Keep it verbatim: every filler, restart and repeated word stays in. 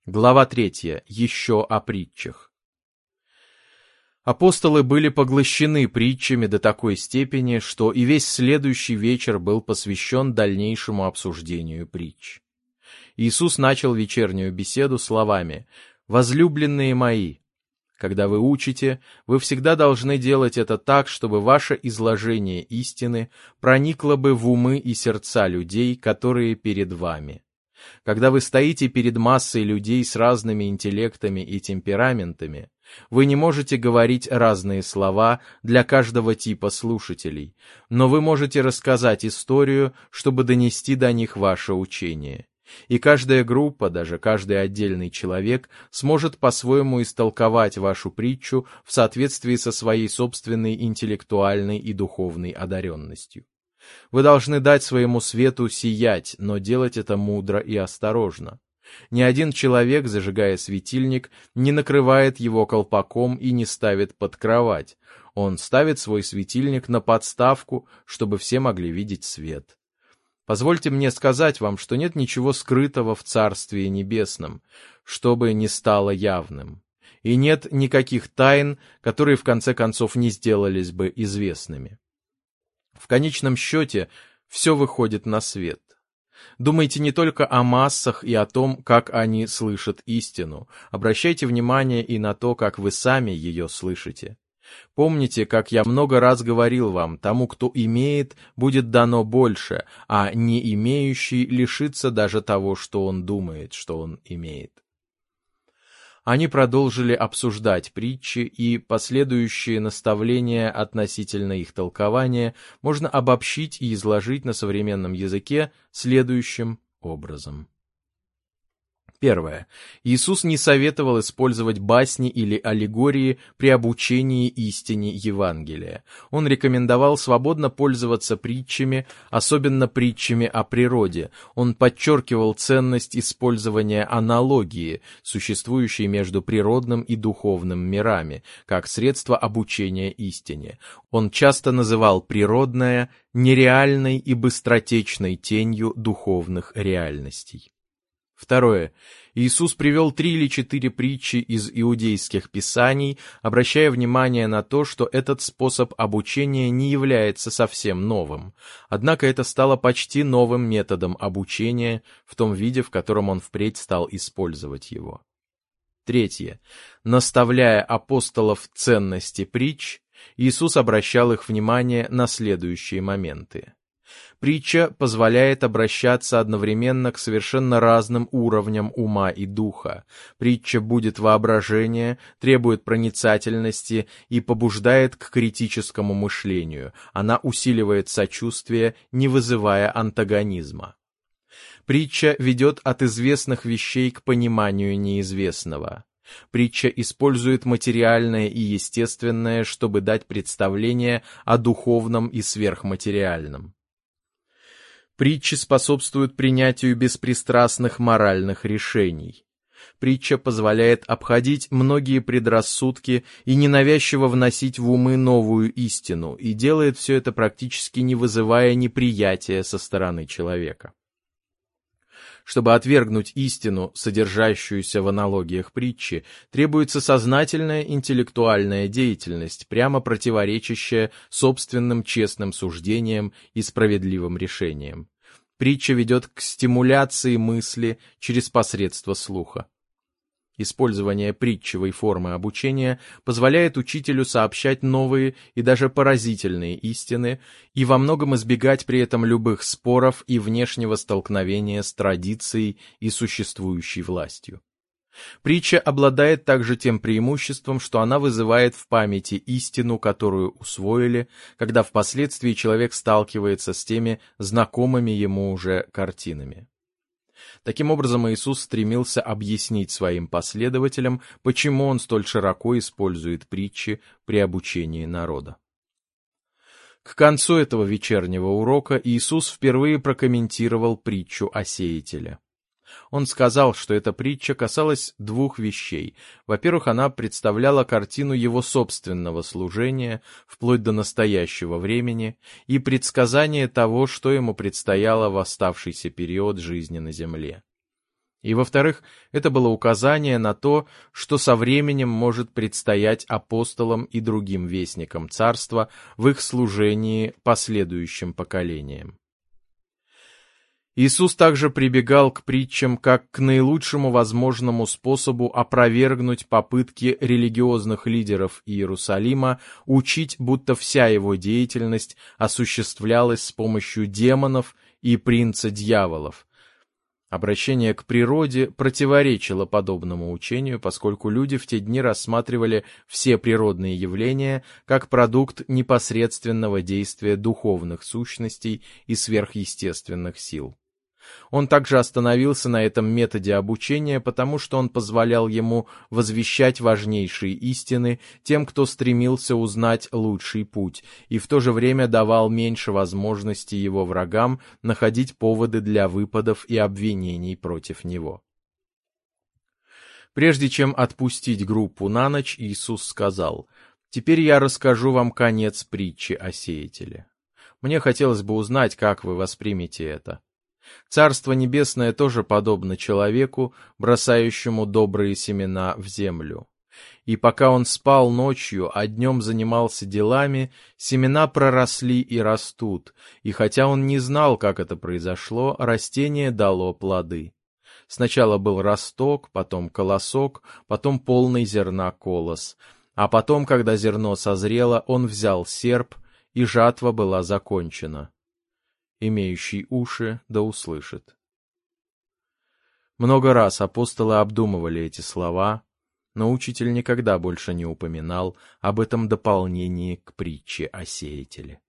Глава третья. Еще о притчах. Апостолы были поглощены притчами до такой степени, что и весь следующий вечер был посвящен дальнейшему обсуждению притч. Иисус начал вечернюю беседу словами: «Возлюбленные мои, когда вы учите, вы всегда должны делать это так, чтобы ваше изложение истины проникло бы в умы и сердца людей, которые перед вами. Когда вы стоите перед массой людей с разными интеллектами и темпераментами, вы не можете говорить разные слова для каждого типа слушателей, но вы можете рассказать историю, чтобы донести до них ваше учение. И каждая группа, даже каждый отдельный человек, сможет по-своему истолковать вашу притчу в соответствии со своей собственной интеллектуальной и духовной одаренностью. Вы должны дать своему свету сиять, но делать это мудро и осторожно. Ни один человек, зажигая светильник, не накрывает его колпаком и не ставит под кровать. Он ставит свой светильник на подставку, чтобы все могли видеть свет. Позвольте мне сказать вам, что нет ничего скрытого в Царстве Небесном, чтобы не стало явным. И нет никаких тайн, которые в конце концов не сделались бы известными. В конечном счете, все выходит на свет. Думайте не только о массах и о том, как они слышат истину. Обращайте внимание и на то, как вы сами ее слышите. Помните, как я много раз говорил вам, тому, кто имеет, будет дано больше, а не имеющий лишится даже того, что он думает, что он имеет. Они продолжили обсуждать притчи, и последующие наставления относительно их толкования можно обобщить и изложить на современном языке следующим образом. Первое. Иисус не советовал использовать басни или аллегории при обучении истине Евангелия. Он рекомендовал свободно пользоваться притчами, особенно притчами о природе. Он подчеркивал ценность использования аналогии, существующей между природным и духовным мирами, как средство обучения истине. Он часто называл природное нереальной и быстротечной тенью духовных реальностей. Второе. Иисус привел три или четыре притчи из иудейских писаний, обращая внимание на то, что этот способ обучения не является совсем новым. Однако это стало почти новым методом обучения в том виде, в котором он впредь стал использовать его. Третье. Наставляя апостолов ценности притч, Иисус обращал их внимание на следующие моменты. Притча позволяет обращаться одновременно к совершенно разным уровням ума и духа. Притча будит воображение, требует проницательности и побуждает к критическому мышлению. Она усиливает сочувствие, не вызывая антагонизма. Притча ведет от известных вещей к пониманию неизвестного. Притча использует материальное и естественное, чтобы дать представление о духовном и сверхматериальном. Притчи способствуют принятию беспристрастных моральных решений. Притча позволяет обходить многие предрассудки и ненавязчиво вносить в умы новую истину, и делает все это практически не вызывая неприятия со стороны человека. Чтобы отвергнуть истину, содержащуюся в аналогиях притчи, требуется сознательная интеллектуальная деятельность, прямо противоречащая собственным честным суждениям и справедливым решениям. Притча ведет к стимуляции мысли через посредство слуха. Использование притчевой формы обучения позволяет учителю сообщать новые и даже поразительные истины и во многом избегать при этом любых споров и внешнего столкновения с традицией и существующей властью. Притча обладает также тем преимуществом, что она вызывает в памяти истину, которую усвоили, когда впоследствии человек сталкивается с теми знакомыми ему уже картинами. Таким образом, Иисус стремился объяснить своим последователям, почему он столь широко использует притчи при обучении народа. К концу этого вечернего урока Иисус впервые прокомментировал притчу о сеятеле. Он сказал, что эта притча касалась двух вещей. Во-первых, она представляла картину его собственного служения, вплоть до настоящего времени, и предсказание того, что ему предстояло в оставшийся период жизни на земле. И, во-вторых, это было указание на то, что со временем может предстоять апостолам и другим вестникам царства в их служении последующим поколениям. Иисус также прибегал к притчам как к наилучшему возможному способу опровергнуть попытки религиозных лидеров Иерусалима учить, будто вся его деятельность осуществлялась с помощью демонов и принца дьяволов. Обращение к природе противоречило подобному учению, поскольку люди в те дни рассматривали все природные явления как продукт непосредственного действия духовных сущностей и сверхъестественных сил. Он также остановился на этом методе обучения, потому что он позволял ему возвещать важнейшие истины тем, кто стремился узнать лучший путь, и в то же время давал меньше возможностей его врагам находить поводы для выпадов и обвинений против него. Прежде чем отпустить группу на ночь, Иисус сказал: «Теперь я расскажу вам конец притчи о сеятеле. Мне хотелось бы узнать, как вы воспримете это. Царство Небесное тоже подобно человеку, бросающему добрые семена в землю. И пока он спал ночью, а днем занимался делами, семена проросли и растут, и хотя он не знал, как это произошло, растение дало плоды. Сначала был росток, потом колосок, потом полный зерна колос. А потом, когда зерно созрело, он взял серп, и жатва была закончена. Имеющий уши да услышит». Много раз апостолы обдумывали эти слова, но учитель никогда больше не упоминал об этом дополнении к притче о сеятеле.